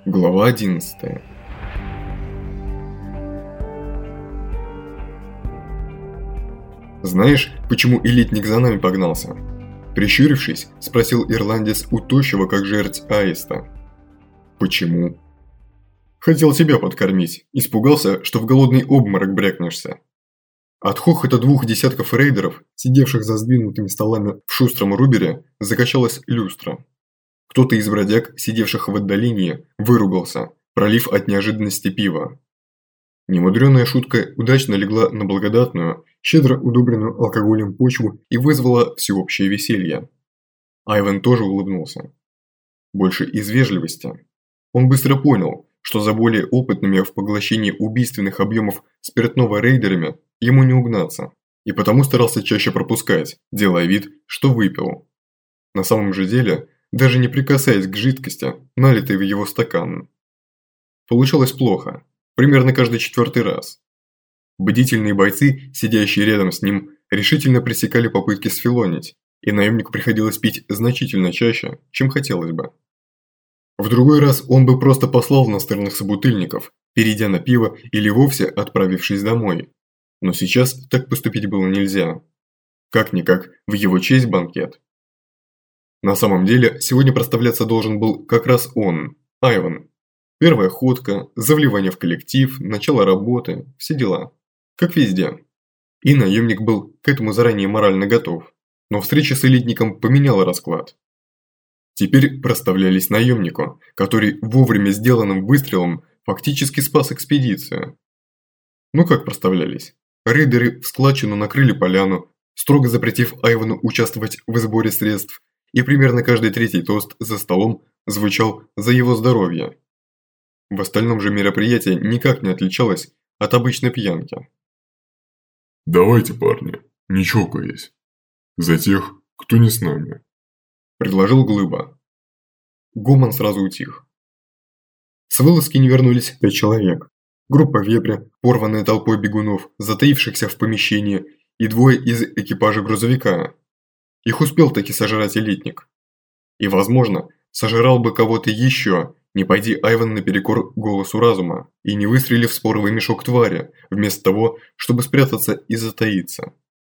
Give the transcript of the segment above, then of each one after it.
Глава 11. «Знаешь, почему элитник за нами погнался?» Прищурившись, спросил ирландец у тощего, как жерть аиста. «Почему?» «Хотел тебя подкормить, испугался, что в голодный обморок брякнешься». От хохота 2 десятков рейдеров, сидевших за сдвинутыми столами в шустром рубере, закачалась люстра. Кто-то из бродяг, сидевших в отдалении, выругался, пролив от неожиданности пива. Немудрёная шутка удачно легла на благодатную, щедро удобренную алкоголем почву и вызвала всеобщее веселье. Айвен тоже улыбнулся. Больше из вежливости. Он быстро понял, что за более опытными в поглощении убийственных объемов спиртного рейдерами ему не угнаться, и потому старался чаще пропускать, делая вид, что выпил. На самом же деле, даже не прикасаясь к жидкости, налитой в его стакан. Получалось плохо, примерно каждый 4-й раз. Бдительные бойцы, сидящие рядом с ним, решительно пресекали попытки сфилонить, и наемнику приходилось пить значительно чаще, чем хотелось бы. В другой раз он бы просто послал настырных собутыльников, перейдя на пиво или вовсе отправившись домой. Но сейчас так поступить было нельзя. Как-никак, в его честь банкет. На самом деле, сегодня проставляться должен был как раз он, Айвен. Первая ходка, завливание в коллектив, начало работы, все дела. Как везде. И наемник был к этому заранее морально готов. Но встреча с элитником поменяла расклад. Теперь проставлялись наемнику, который вовремя сделанным выстрелом фактически спас экспедицию. Ну как проставлялись? Рейдеры в складчину накрыли поляну, строго запретив Айвену участвовать в сборе средств, и примерно каждый 3-й тост за столом звучал за его здоровье. В остальном же мероприятие никак не отличалось от обычной пьянки. «Давайте, парни, не чокаясь. За тех, кто не с нами», – предложил Глыба. Гомон сразу утих. С вылазки не вернулись 5 человек. Группа вепря, порванная толпой бегунов, затаившихся в помещении, и 2 из экипажа грузовика. Их успел таки сожрать элитник. И, возможно, сожрал бы кого-то еще, не пойди Айвен наперекор голосу разума и не выстрелив в споровый мешок твари, вместо того, чтобы спрятаться и затаиться.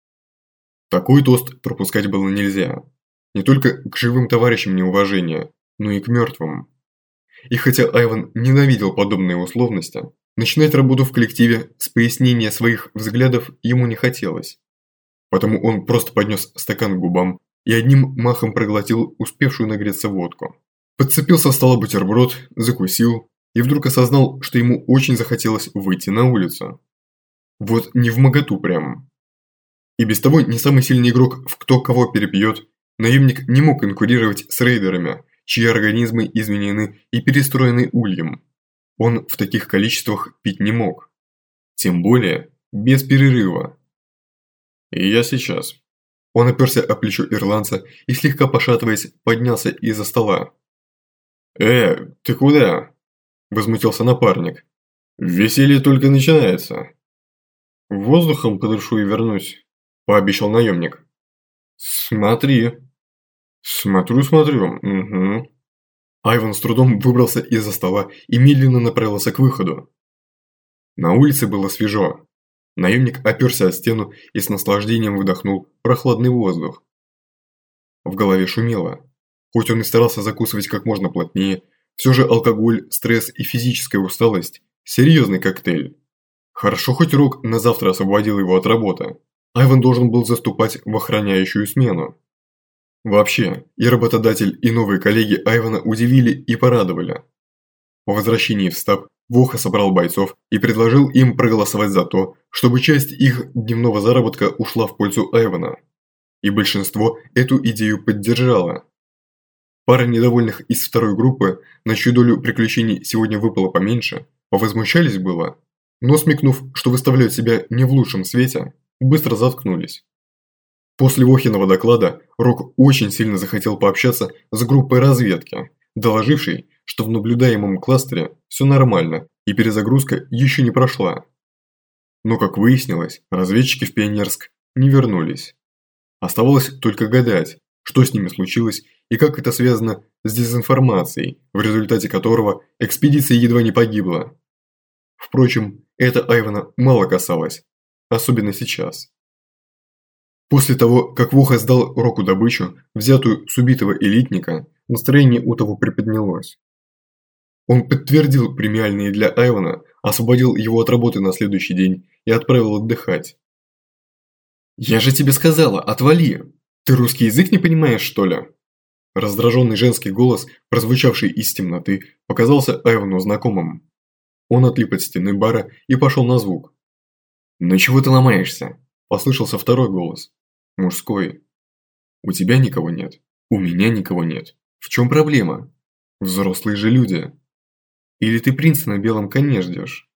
Такой тост пропускать было нельзя. Не только к живым товарищам неуважение, но и к мертвым. И хотя Айвен ненавидел подобные условности, начинать работу в коллективе с пояснения своих взглядов ему не хотелось. Потому он просто поднес стакан к губам и одним махом проглотил успевшую нагреться водку. Подцепил со стола бутерброд, закусил и вдруг осознал, что ему очень захотелось выйти на улицу. Вот невмоготу прям. И без того не самый сильный игрок в кто кого перепьет, наемник не мог конкурировать с рейдерами, чьи организмы изменены и перестроены ульем. Он в таких количествах пить не мог. Тем более, без перерыва. И я сейчас. Он оперся о плечо ирландца и, слегка пошатываясь, поднялся из-за стола. Ты куда?» – возмутился напарник. «Веселье только начинается». «Воздухом подышу и вернусь», – пообещал наемник. «Смотри». «Смотрю, угу». Айвен с трудом выбрался из-за стола и медленно направился к выходу. На улице было свежо. Наемник оперся о стену и с наслаждением вдохнул прохладный воздух. В голове шумело. Хоть он и старался закусывать как можно плотнее, все же алкоголь, стресс и физическая усталость – серьезный коктейль. Хорошо хоть Рок на завтра освободил его от работы. Айвен должен был заступать в охраняющую смену. Вообще, и работодатель, и новые коллеги Айвена удивили и порадовали. По возвращении в стаб Воха собрал бойцов и предложил им проголосовать за то, чтобы часть их дневного заработка ушла в пользу Айвена. И большинство эту идею поддержало. Пара недовольных из второй группы, на чью долю приключений сегодня выпало поменьше, повозмущались было, но смекнув, что выставляют себя не в лучшем свете, быстро заткнулись. После Вохиного доклада Рок очень сильно захотел пообщаться с группой разведки, доложившей, что в наблюдаемом кластере все нормально и перезагрузка еще не прошла. Но, как выяснилось, разведчики в Пионерск не вернулись. Оставалось только гадать, что с ними случилось и как это связано с дезинформацией, в результате которого экспедиция едва не погибла. Впрочем, это Айвана мало касалось, особенно сейчас. После того, как Воха сдал Року добычу, взятую с убитого элитника, настроение у того приподнялось. Он подтвердил премиальные для Айвана, освободил его от работы на следующий день и отправил отдыхать. «Я же тебе сказала, отвали! Ты русский язык не понимаешь, что ли?» Раздраженный женский голос, прозвучавший из темноты, показался Айвану знакомым. Он отлип от стены бара и пошел на звук. «Ну чего ты ломаешься?» – послышался второй голос. Мужской. «У тебя никого нет. У меня никого нет. В чем проблема? Взрослые же люди. Или ты принца на белом коне ждешь?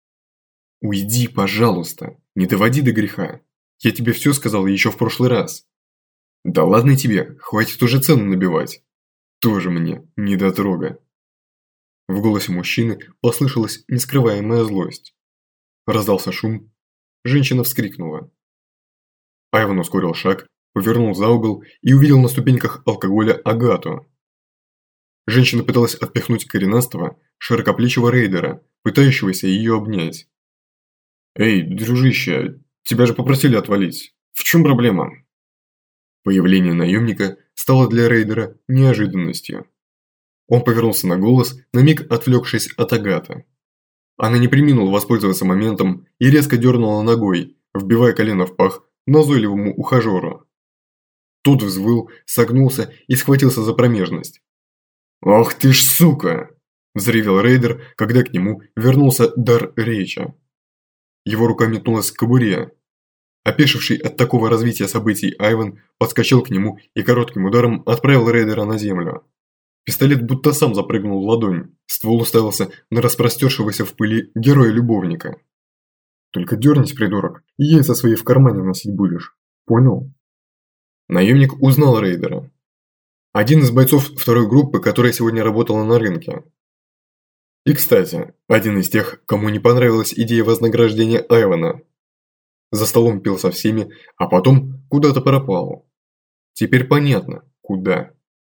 Уйди, пожалуйста. Не доводи до греха. Я тебе все сказал еще в прошлый раз. Да ладно тебе, хватит уже цену набивать. Тоже мне недотрога». В голосе мужчины послышалась нескрываемая злость. Раздался шум. Женщина вскрикнула. Айван ускорил шаг, повернул за угол и увидел на ступеньках алкоголя Агату. Женщина пыталась отпихнуть коренастого, широкоплечего рейдера, пытающегося ее обнять. «Эй, дружище, тебя же попросили отвалить. В чем проблема?» Появление наемника стало для рейдера неожиданностью. Он повернулся на голос, на миг отвлекшись от Агаты. Она не преминула воспользоваться моментом и резко дернула ногой, вбивая колено в пах назойливому ухажеру. Тот взвыл, согнулся и схватился за промежность. «Ах ты ж сука!» – взревел рейдер, когда к нему вернулся дар речи. Его рука метнулась к кобуре. Опешивший от такого развития событий Айван подскочил к нему и коротким ударом отправил рейдера на землю. Пистолет будто сам запрыгнул в ладонь, ствол уставился на распростершегося в пыли героя-любовника. «Только дернись, придурок, и яйца свои в кармане носить будешь. Понял?» Наемник узнал рейдера. Один из бойцов второй группы, которая сегодня работала на рынке. И, кстати, один из тех, кому не понравилась идея вознаграждения Айвана. За столом пил со всеми, а потом куда-то пропал. Теперь понятно, куда.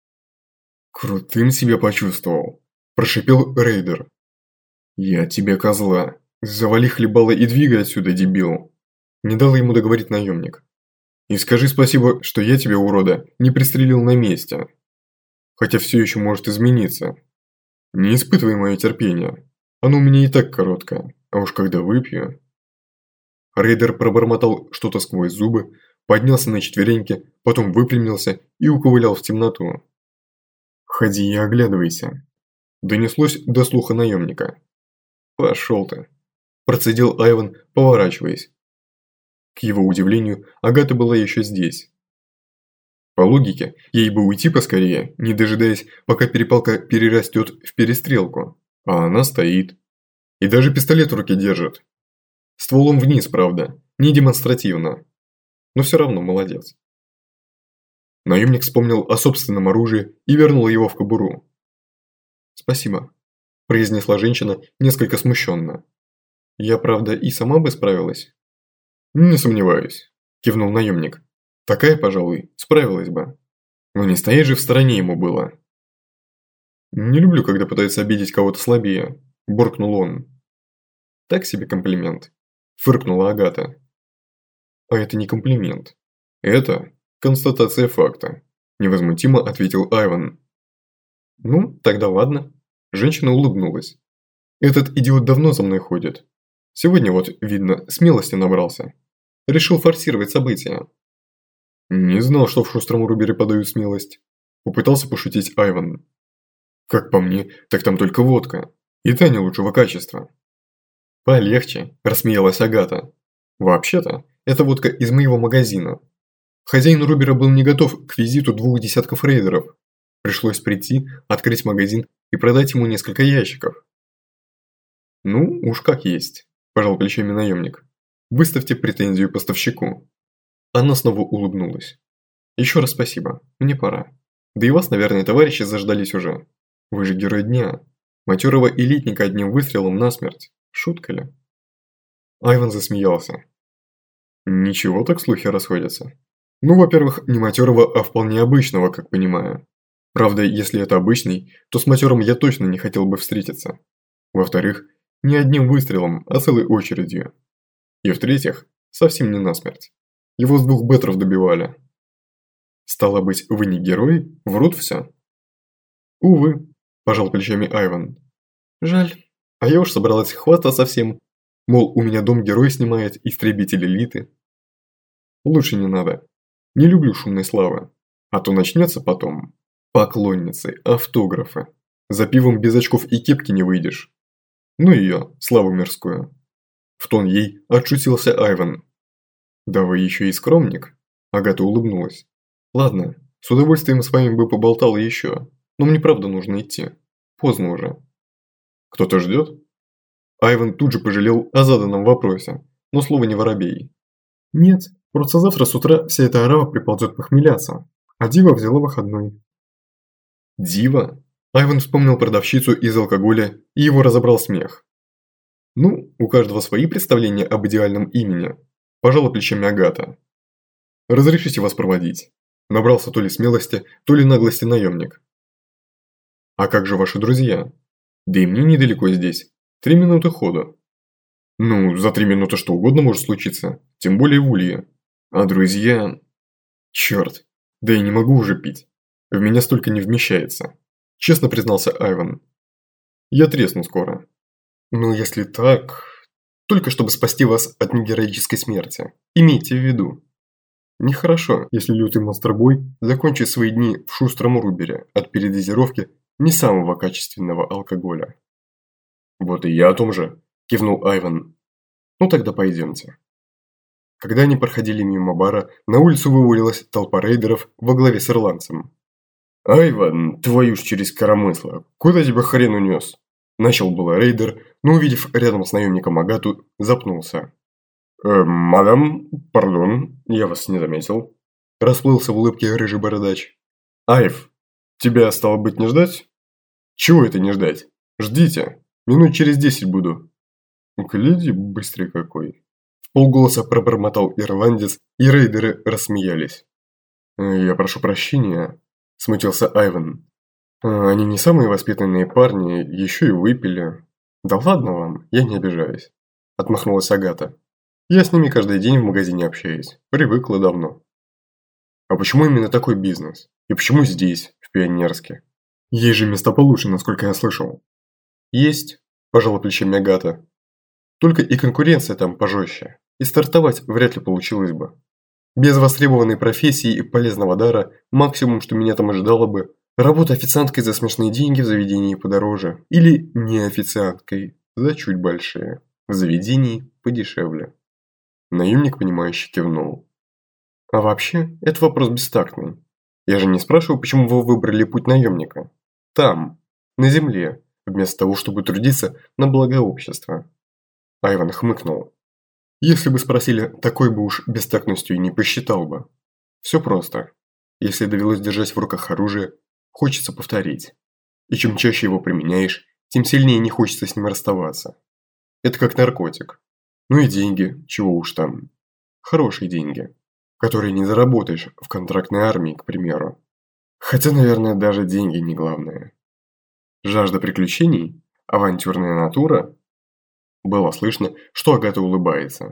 «Крутым себя почувствовал», – прошипел рейдер. «Я тебе козла. Завали хлебало и двигай отсюда, дебил!» Не дал ему договорить наемник. «И скажи спасибо, что я тебя, урода, не пристрелил на месте. Хотя все еще может измениться. Не испытывай мое терпение. Оно у меня и так короткое, а уж когда выпью...» Рейдер пробормотал что-то сквозь зубы, поднялся на четвереньки, потом выпрямился и уковылял в темноту. «Ходи и оглядывайся», – донеслось до слуха наемника. «Пошел ты», – процедил Айван, поворачиваясь. К его удивлению, Агата была еще здесь. По логике, ей бы уйти поскорее, не дожидаясь, пока перепалка перерастет в перестрелку. А она стоит. И даже пистолет в руке держит. Стволом вниз, правда, не демонстративно. Но все равно молодец. Наемник вспомнил о собственном оружии и вернул его в кобуру. «Спасибо», – произнесла женщина несколько смущенно. «Я, правда, и сама бы справилась?» «Не сомневаюсь», – кивнул наемник. «Такая, пожалуй, справилась бы. Но не стоять же в стороне ему было». «Не люблю, когда пытаются обидеть кого-то слабее», – буркнул он. «Так себе комплимент», – фыркнула Агата. «А это не комплимент. Это констатация факта», – невозмутимо ответил Айван. «Ну, тогда ладно». Женщина улыбнулась. «Этот идиот давно за мной ходит. Сегодня вот, видно, смелости набрался. Решил форсировать события». «Не знал, что в шустром Рубере подают смелость», – попытался пошутить Айван. «Как по мне, так там только водка. И та не лучшего качества». «Полегче», – рассмеялась Агата. «Вообще-то, это водка из моего магазина. Хозяин Рубера был не готов к визиту 2 десятков рейдеров. Пришлось прийти, открыть магазин и продать ему несколько ящиков». «Ну, уж как есть», – пожал плечами наемник. «Выставьте претензию поставщику». Она снова улыбнулась. «Еще раз спасибо, мне пора. Да и вас, наверное, товарищи заждались уже. Вы же герой дня. Матерого элитника одним выстрелом насмерть. Шутка ли?» Айван засмеялся. «Ничего так слухи расходятся. Ну, во-первых, не матерого, а вполне обычного, как понимаю. Правда, если это обычный, то с матерым я точно не хотел бы встретиться. Во-вторых, не одним выстрелом, а целой очередью. И в-третьих, совсем не насмерть. Его с 2 бетров добивали. Стало быть, вы не герой? Врут все? Увы, пожал плечами Айван. Жаль. А я уж собралась хвастаться всем. Мол, у меня дом герой снимает, истребитель элиты. Лучше не надо. Не люблю шумной славы. А то начнется потом. Поклонницы, автографы. За пивом без очков и кепки не выйдешь. Ну ее, славу мирскую. В тон ей отшутился Айван. Да вы еще и скромник. Агата улыбнулась. Ладно, с удовольствием с вами бы поболтал еще. Но мне правда нужно идти. Поздно уже. Кто-то ждет? Айван тут же пожалел о заданном вопросе, но слово не воробей. Нет, просто завтра с утра вся эта орава приползет похмеляться, а Дива взяла выходной. Дива? Айван вспомнил продавщицу из алкоголя, и его разобрал смех. Ну, у каждого свои представления об идеальном имени, пожала плечами Агата. Разрешите вас проводить. Набрался то ли смелости, то ли наглости наемник. А как же ваши друзья? Да и мне недалеко здесь. 3 минуты ходу. Ну, за 3 минуты что угодно может случиться, тем более в Улье. А друзья... Черт, да я не могу уже пить. В меня столько не вмещается. Честно признался Айван. Я тресну скоро. Ну, если так... Только чтобы спасти вас от негероической смерти. Имейте в виду. Нехорошо, если лютый монстр-бой закончит свои дни в шустром рубере от передозировки не самого качественного алкоголя. Вот и я о том же, кивнул Айван. Ну тогда пойдемте. Когда они проходили мимо бара, на улицу вывалилась толпа рейдеров во главе с ирландцем. «Айван, твою ж через коромысло, куда тебя хрен унес?» Начал было рейдер, но увидев рядом с наемником Агату, запнулся. «Мадам, пардон, я вас не заметил», – расплылся в улыбке рыжий бородач. «Айв, тебя, стало быть, не ждать?» «Чего это не ждать? Ждите, минут через 10 буду». «Гляди, быстрый какой!» – вполголоса пробормотал ирландец, и рейдеры рассмеялись. «Я прошу прощения», – смутился Айван. «Они не самые воспитанные парни, еще и выпили». «Да ладно вам, я не обижаюсь», – отмахнулась Агата. «Я с ними каждый день в магазине общаюсь, привыкла давно». «А почему именно такой бизнес? И почему здесь, в Пионерске? Есть же места получше, насколько я слышал». «Есть», – пожала плечами Агата. «Только и конкуренция там пожестче, и стартовать вряд ли получилось бы. Без востребованной профессии и полезного дара максимум, что меня там ожидало бы, работа официанткой за смешные деньги в заведении подороже, или не официанткой за чуть большие, в заведении подешевле». Наемник, понимающе кивнул. «А вообще, это вопрос бестактный. Я же не спрашиваю, почему вы выбрали путь наемника. Там, на земле, вместо того, чтобы трудиться на благо общества». Айван хмыкнул. «Если бы спросили, такой бы уж бестактностью и не посчитал бы. Все просто. Если довелось держать в руках оружие, хочется повторить. И чем чаще его применяешь, тем сильнее не хочется с ним расставаться. Это как наркотик. Ну и деньги, чего уж там. Хорошие деньги, которые не заработаешь в контрактной армии, к примеру. Хотя, наверное, даже деньги не главное. Жажда приключений? Авантюрная натура?» Было слышно, что Агата улыбается.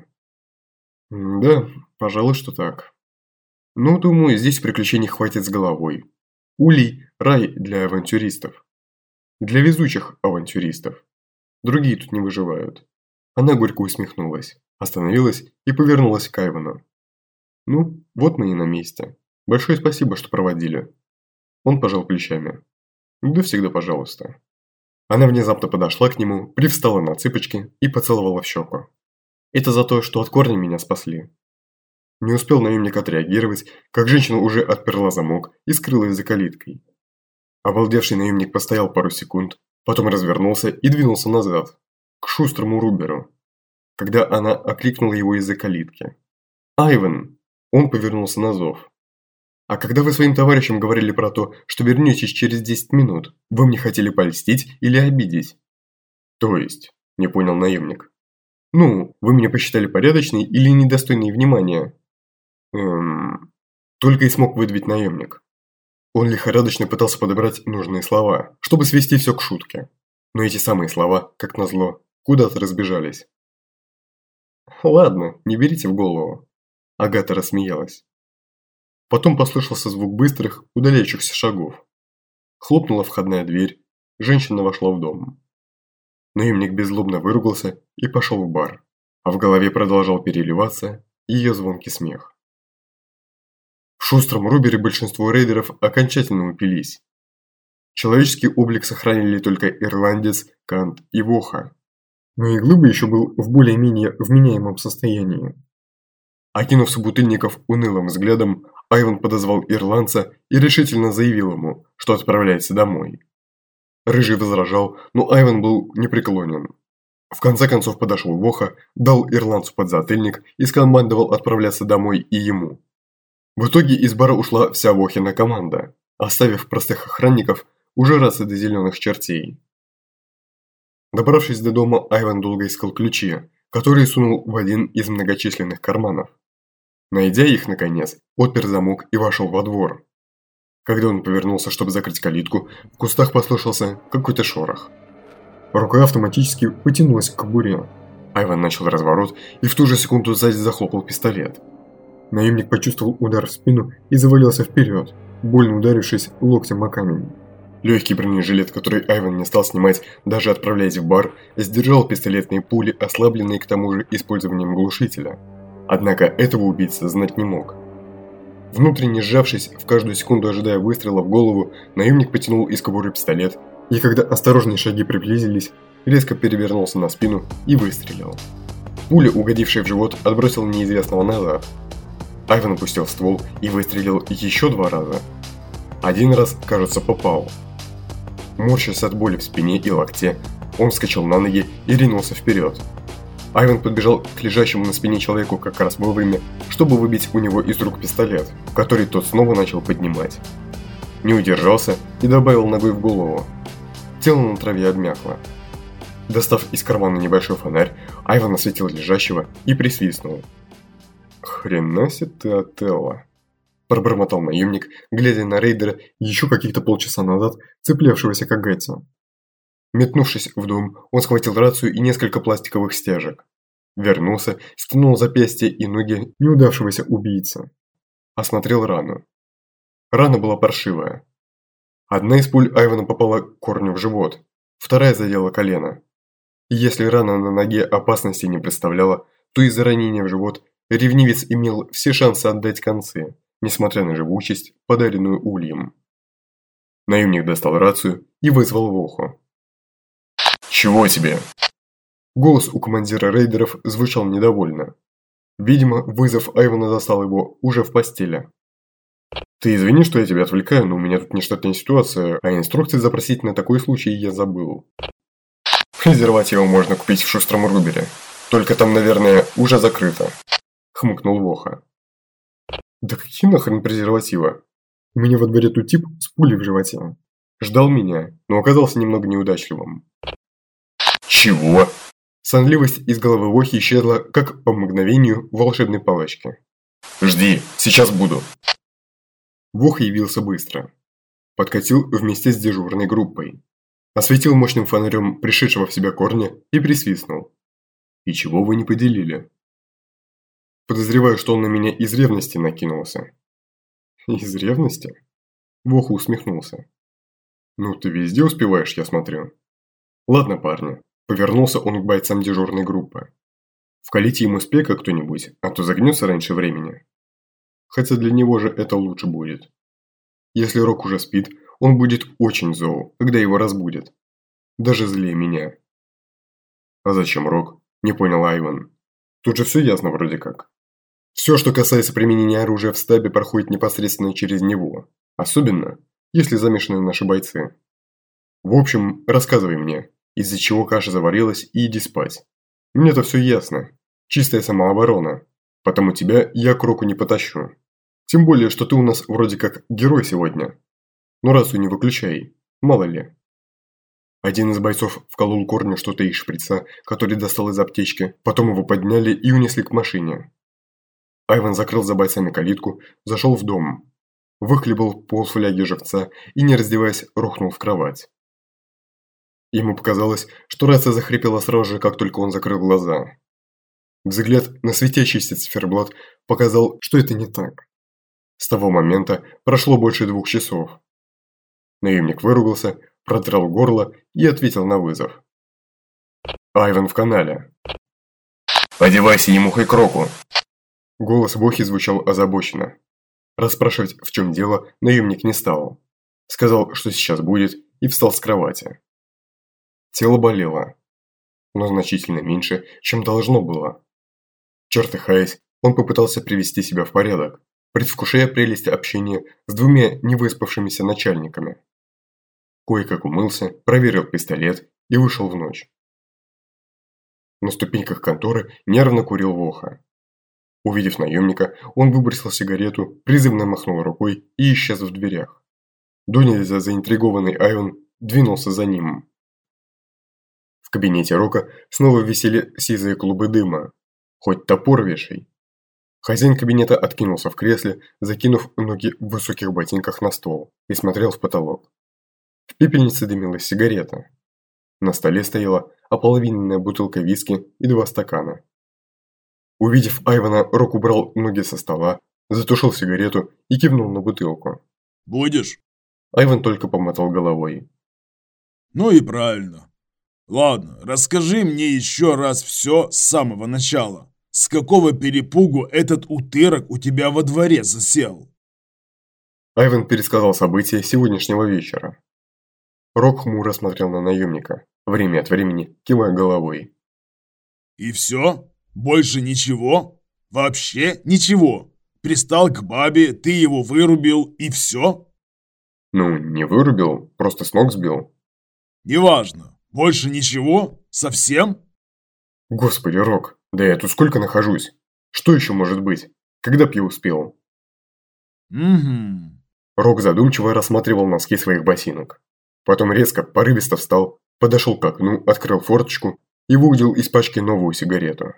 «Да, пожалуй, что так. Ну, думаю, здесь приключений хватит с головой. Улей – рай для авантюристов. Для везучих авантюристов. Другие тут не выживают». Она горько усмехнулась, остановилась и повернулась к Айвану. «Ну, вот мы и на месте. Большое спасибо, что проводили». Он пожал плечами. «Да всегда пожалуйста». Она внезапно подошла к нему, привстала на цыпочки и поцеловала в щеку. «Это за то, что от корня меня спасли». Не успел наемник отреагировать, как женщина уже отперла замок и скрылась за калиткой. Обалдевший наемник постоял пару секунд, потом развернулся и двинулся назад, к шустрому Руберу, когда она окликнула его из-за калитки. «Айван!» Он повернулся на зов. «А когда вы своим товарищам говорили про то, что вернетесь через 10 минут, вы мне хотели польстить или обидеть?» «То есть?» – не понял наемник. «Ну, вы меня посчитали порядочной или недостойной внимания?» Только и смог выдавить наемник. Он лихорадочно пытался подобрать нужные слова, чтобы свести все к шутке. Но эти самые слова, как назло, куда-то разбежались. «Ладно, не берите в голову», – Агата рассмеялась. Потом послышался звук быстрых, удаляющихся шагов. Хлопнула входная дверь, женщина вошла в дом. Наемник беззлобно выругался и пошел в бар, а в голове продолжал переливаться ее звонкий смех. В шустром Рубере большинство рейдеров окончательно упились. Человеческий облик сохранили только ирландец, Кант и Воха. Но и Глыба еще был в более-менее вменяемом состоянии. Окинув собутыльников унылым взглядом, Айван подозвал ирландца и решительно заявил ему, что отправляется домой. Рыжий возражал, но Айван был непреклонен. В конце концов подошел Воха, дал ирландцу подзатыльник и скомандовал отправляться домой и ему. В итоге из бара ушла вся Вохина команда, оставив простых охранников уже расы до зеленых чертей. Добравшись до дома, Айван долго искал ключи, которые сунул в один из многочисленных карманов. Найдя их, наконец, отпер замок и вошел во двор. Когда он повернулся, чтобы закрыть калитку, в кустах послышался какой-то шорох. Рука автоматически потянулась к кобуре. Айван начал разворот и в ту же секунду сзади захлопал пистолет. Наемник почувствовал удар в спину и завалился вперед, больно ударившись локтем о камень. Легкий бронежилет, который Айван не стал снимать, даже отправляясь в бар, сдержал пистолетные пули, ослабленные к тому же использованием глушителя. Однако этого убийца знать не мог. Внутренне сжавшись, в каждую секунду ожидая выстрела в голову, наемник потянул из кобуры пистолет, и когда осторожные шаги приблизились, резко перевернулся на спину и выстрелил. Пуля, угодившая в живот, отбросила неизвестного назад. Айван опустил ствол и выстрелил еще 2 раза. Один раз, кажется, попал. Морщась от боли в спине и локте, он вскочил на ноги и ринулся вперед. Айван подбежал к лежащему на спине человеку как раз вовремя, чтобы выбить у него из рук пистолет, который тот снова начал поднимать. Не удержался и добавил ногой в голову. Тело на траве обмякло. Достав из кармана небольшой фонарь, Айван осветил лежащего и присвистнул. «Хрена себе ты, Отелло!» – пробормотал наемник, глядя на рейдера еще каких-то полчаса назад, цеплявшегося к Агате. Метнувшись в дом, он схватил рацию и несколько пластиковых стяжек. Вернулся, стянул запястья и ноги неудавшегося убийцы. Осмотрел рану. Рана была паршивая. Одна из пуль Айвана попала корню в живот, вторая задела колено. И если рана на ноге опасности не представляла, то из-за ранения в живот ревнивец имел все шансы отдать концы, несмотря на живучесть, подаренную ульем. Наемник достал рацию и вызвал Воху. «Чего тебе?» Голос у командира рейдеров звучал недовольно. Видимо, вызов Айвана застал его уже в постели. «Ты извини, что я тебя отвлекаю, но у меня тут нештатная ситуация, а инструкции запросить на такой случай я забыл». «Презервативы можно купить в шустром Рубере. Только там, наверное, уже закрыто», – хмыкнул Воха. «Да какие нахрен презервативы? У меня во дворе тут тип с пулей в животе. Ждал меня, но оказался немного неудачливым». «Чего?» Сонливость из головы Вохи исчезла, как по мгновению волшебной палочки. «Жди, сейчас буду». Воха явился быстро. Подкатил вместе с дежурной группой. Осветил мощным фонарем пришедшего в себя корня и присвистнул. «И чего вы не поделили?» «Подозреваю, что он на меня из ревности накинулся». «Из ревности?» Воха усмехнулся. «Ну ты везде успеваешь, я смотрю». «Ладно, парни». Повернулся он к бойцам дежурной группы. «Вкалите ему спека кто-нибудь, а то загнется раньше времени. Хотя для него же это лучше будет. Если Рок уже спит, он будет очень зол, когда его разбудят. Даже злее меня». «А зачем Рок?» – не понял Айван. «Тут же все ясно вроде как. Все, что касается применения оружия в стабе, проходит непосредственно через него. Особенно, если замешаны наши бойцы. В общем, рассказывай мне, из-за чего каша заварилась, и иди спать. Мне-то все ясно. Чистая самооборона. Потому тебя я к Року не потащу. Тем более, что ты у нас вроде как герой сегодня. Но рацию не выключай, мало ли». Один из бойцов вколол корню что-то из шприца, который достал из аптечки, потом его подняли и унесли к машине. Айван закрыл за бойцами калитку, зашел в дом. выхлебал полфляги живца и, не раздеваясь, рухнул в кровать. Ему показалось, что рация захрипела сразу же, как только он закрыл глаза. Взгляд на светящийся циферблат показал, что это не так. С того момента прошло больше 2 часов. Наемник выругался, продрал горло и ответил на вызов. «Айвен в канале». «Одевайся ему хоть кроку». Голос Бохи звучал озабоченно. Расспрашивать, в чем дело, наемник не стал. Сказал, что сейчас будет, и встал с кровати. Тело болело, но значительно меньше, чем должно было. Чертыхаясь, он попытался привести себя в порядок, предвкушая прелесть общения с 2 невыспавшимися начальниками. Кое-как умылся, проверил пистолет и вышел в ночь. На ступеньках конторы нервно курил Воха. Увидев наемника, он выбросил сигарету, призывно махнул рукой и исчез в дверях. Донельзя заинтригованный Айвен двинулся за ним. В кабинете Рока снова висели сизые клубы дыма. Хоть топор вешай. Хозяин кабинета откинулся в кресле, закинув ноги в высоких ботинках на стол, и смотрел в потолок. В пепельнице дымилась сигарета. На столе стояла ополовиненная бутылка виски и 2 стакана. Увидев Айвана, Рок убрал ноги со стола, затушил сигарету и кивнул на бутылку. «Будешь?» Айван только помотал головой. «Ну и правильно. Ладно, расскажи мне еще раз все с самого начала. С какого перепугу этот утырок у тебя во дворе засел?» Айван пересказал события сегодняшнего вечера. Рок хмуро смотрел на наемника, время от времени кивая головой. «И все? Больше ничего? Вообще ничего? Пристал к бабе, ты его вырубил и все?» Ну, не вырубил, просто с ног сбил. «Неважно. Больше ничего? Совсем?» Господи, Рок, да я тут сколько нахожусь? Что еще может быть? Когда б я успел? Угу. Рок задумчиво рассматривал носки своих ботинок. Потом резко, порывисто встал, подошел к окну, открыл форточку и выудил из пачки новую сигарету.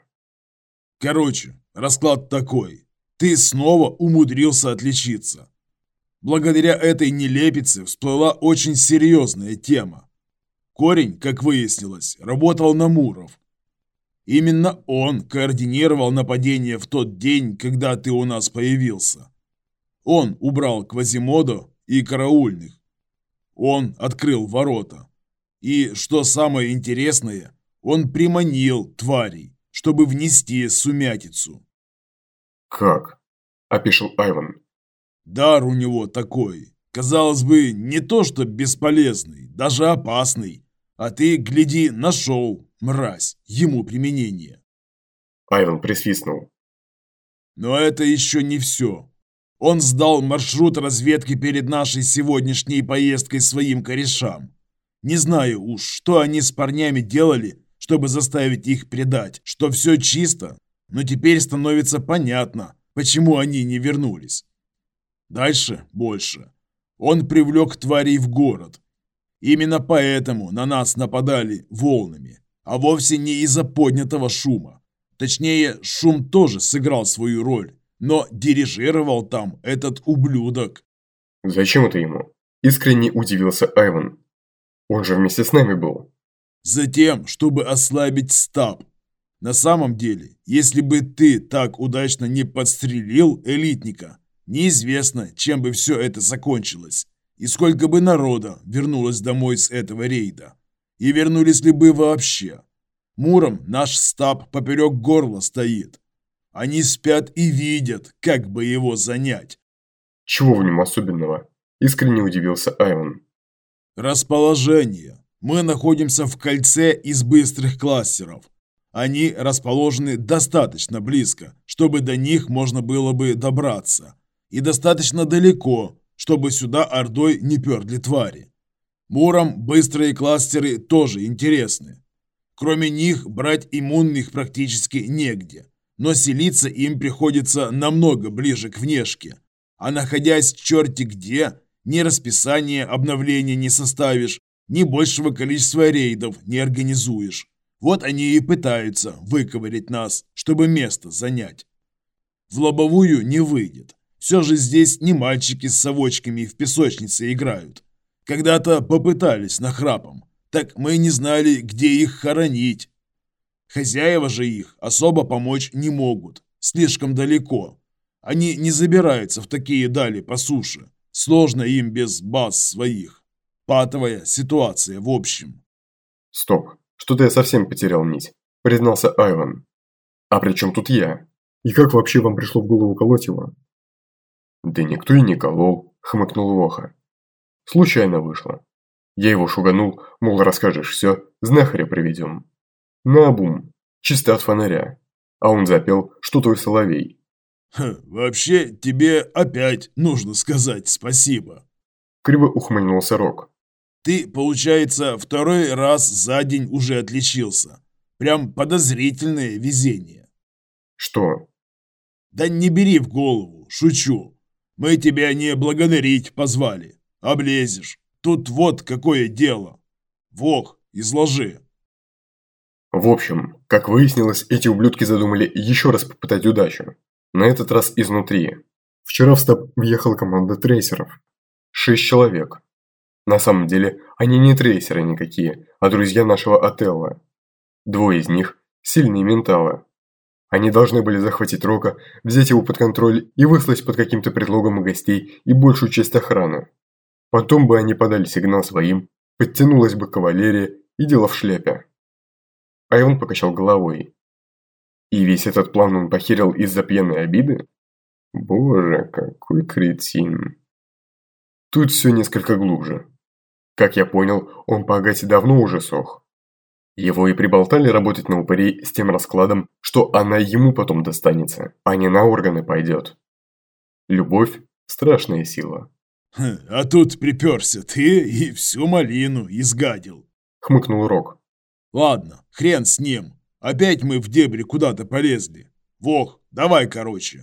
Короче, расклад такой. Ты снова умудрился отличиться. Благодаря этой нелепице всплыла очень серьезная тема. Корень, как выяснилось, работал на Муров. Именно он координировал нападение в тот день, когда ты у нас появился. Он убрал Квазимодо и караульных. Он открыл ворота. И, что самое интересное, он приманил тварей, чтобы внести сумятицу. «Как?» – опешил Айван. Дар у него такой. Казалось бы, не то что бесполезный, даже опасный. А ты, гляди, нашел, мразь, ему применение. Айван присвистнул. Но это еще не все. Он сдал маршрут разведки перед нашей сегодняшней поездкой своим корешам. Не знаю уж, что они с парнями делали, чтобы заставить их предать, что все чисто, но теперь становится понятно, почему они не вернулись. Дальше больше. Он привлек тварей в город. Именно поэтому на нас нападали волнами, а вовсе не из-за поднятого шума. Точнее, шум тоже сыграл свою роль, но дирижировал там этот ублюдок. «Зачем это ему?» – искренне удивился Айван. «Он же вместе с нами был». Затем, чтобы ослабить стаб. На самом деле, если бы ты так удачно не подстрелил элитника, неизвестно, чем бы все это закончилось, и сколько бы народа вернулось домой с этого рейда, и вернулись ли бы вообще. Муром наш стаб поперек горла стоит. Они спят и видят, как бы его занять. «Чего в нем особенного?» – искренне удивился Айван. Расположение. Мы находимся в кольце из быстрых кластеров. Они расположены достаточно близко, чтобы до них можно было бы добраться. И достаточно далеко, чтобы сюда ордой не перли твари. Мурам быстрые кластеры тоже интересны. Кроме них брать иммунных практически негде. Но селиться им приходится намного ближе к внешке. А находясь черти где, ни расписание обновления не составишь, ни большего количества рейдов не организуешь. Вот они и пытаются выковырять нас, чтобы место занять. В лобовую не выйдет. Все же здесь не мальчики с совочками в песочнице играют. Когда-то попытались нахрапом, так мы не знали, где их хоронить. Хозяева же их особо помочь не могут, слишком далеко. Они не забираются в такие дали по суше. Сложно им без баз своих. Патовая ситуация в общем. Стоп, что-то я совсем потерял нить, признался Айван. А при чем тут я? И как вообще вам пришло в голову колоть его? Да никто и не колол, хмыкнул Воха. Случайно вышло. Я его шуганул, мол, расскажешь все, знахаря приведем. Наобум, чисто от фонаря. А он запел, что твой соловей. Вообще, тебе опять нужно сказать спасибо. Криво ухмыльнулся Рок. Ты, получается, второй раз за день уже отличился. Прям подозрительное везение. Что? Да не бери в голову, шучу. Мы тебя не благодарить позвали. Облезешь. Тут вот какое дело. Вох, изложи. В общем, как выяснилось, эти ублюдки задумали еще раз попытать удачу. На этот раз изнутри. Вчера в стаб въехала команда трейсеров. 6 человек. На самом деле, они не трейсеры никакие, а друзья нашего Отелла. 2 из них – сильные менталы. Они должны были захватить Рока, взять его под контроль и выслать под каким-то предлогом гостей и большую часть охраны. Потом бы они подали сигнал своим, подтянулась бы кавалерия и дело в шляпе. Айван покачал головой. И весь этот план он похерил из-за пьяной обиды? Боже, какой кретин. Тут все несколько глубже. Как я понял, он по Агате давно уже сох. Его и приболтали работать на упырей с тем раскладом, что она ему потом достанется, а не на органы пойдет. Любовь – страшная сила. А тут приперся ты и всю малину изгадил. Хмыкнул Рок. Ладно, хрен с ним. Опять мы в дебри куда-то полезли. Вох, давай короче.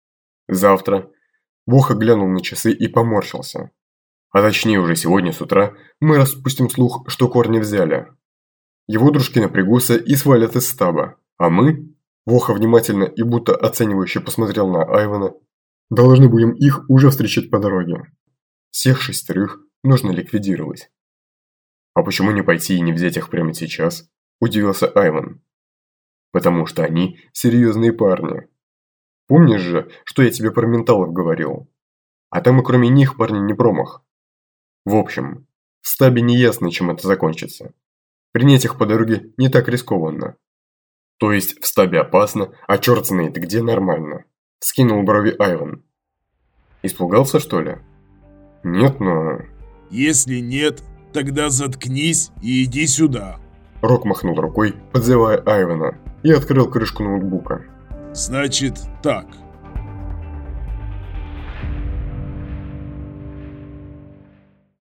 Завтра. Воха глянул на часы и поморщился. А точнее уже сегодня с утра мы распустим слух, что корни взяли. Его дружки напрягутся и свалят из стаба, а мы, Воха внимательно и будто оценивающе посмотрел на Айвана, должны будем их уже встречать по дороге. Всех 6 нужно ликвидировать. А почему не пойти и не взять их прямо сейчас? Удивился Айван. Потому что они серьезные парни. Помнишь же, что я тебе про менталов говорил? А там и кроме них парни не промах. В общем, в стабе не ясно, чем это закончится. Принять их по дороге не так рискованно. То есть в стабе опасно, а черт знает где нормально. Скинул брови Айван. Испугался, что ли? Нет, но... Если нет, тогда заткнись и иди сюда. Рок махнул рукой, подзывая Айвана, и открыл крышку ноутбука. Значит так.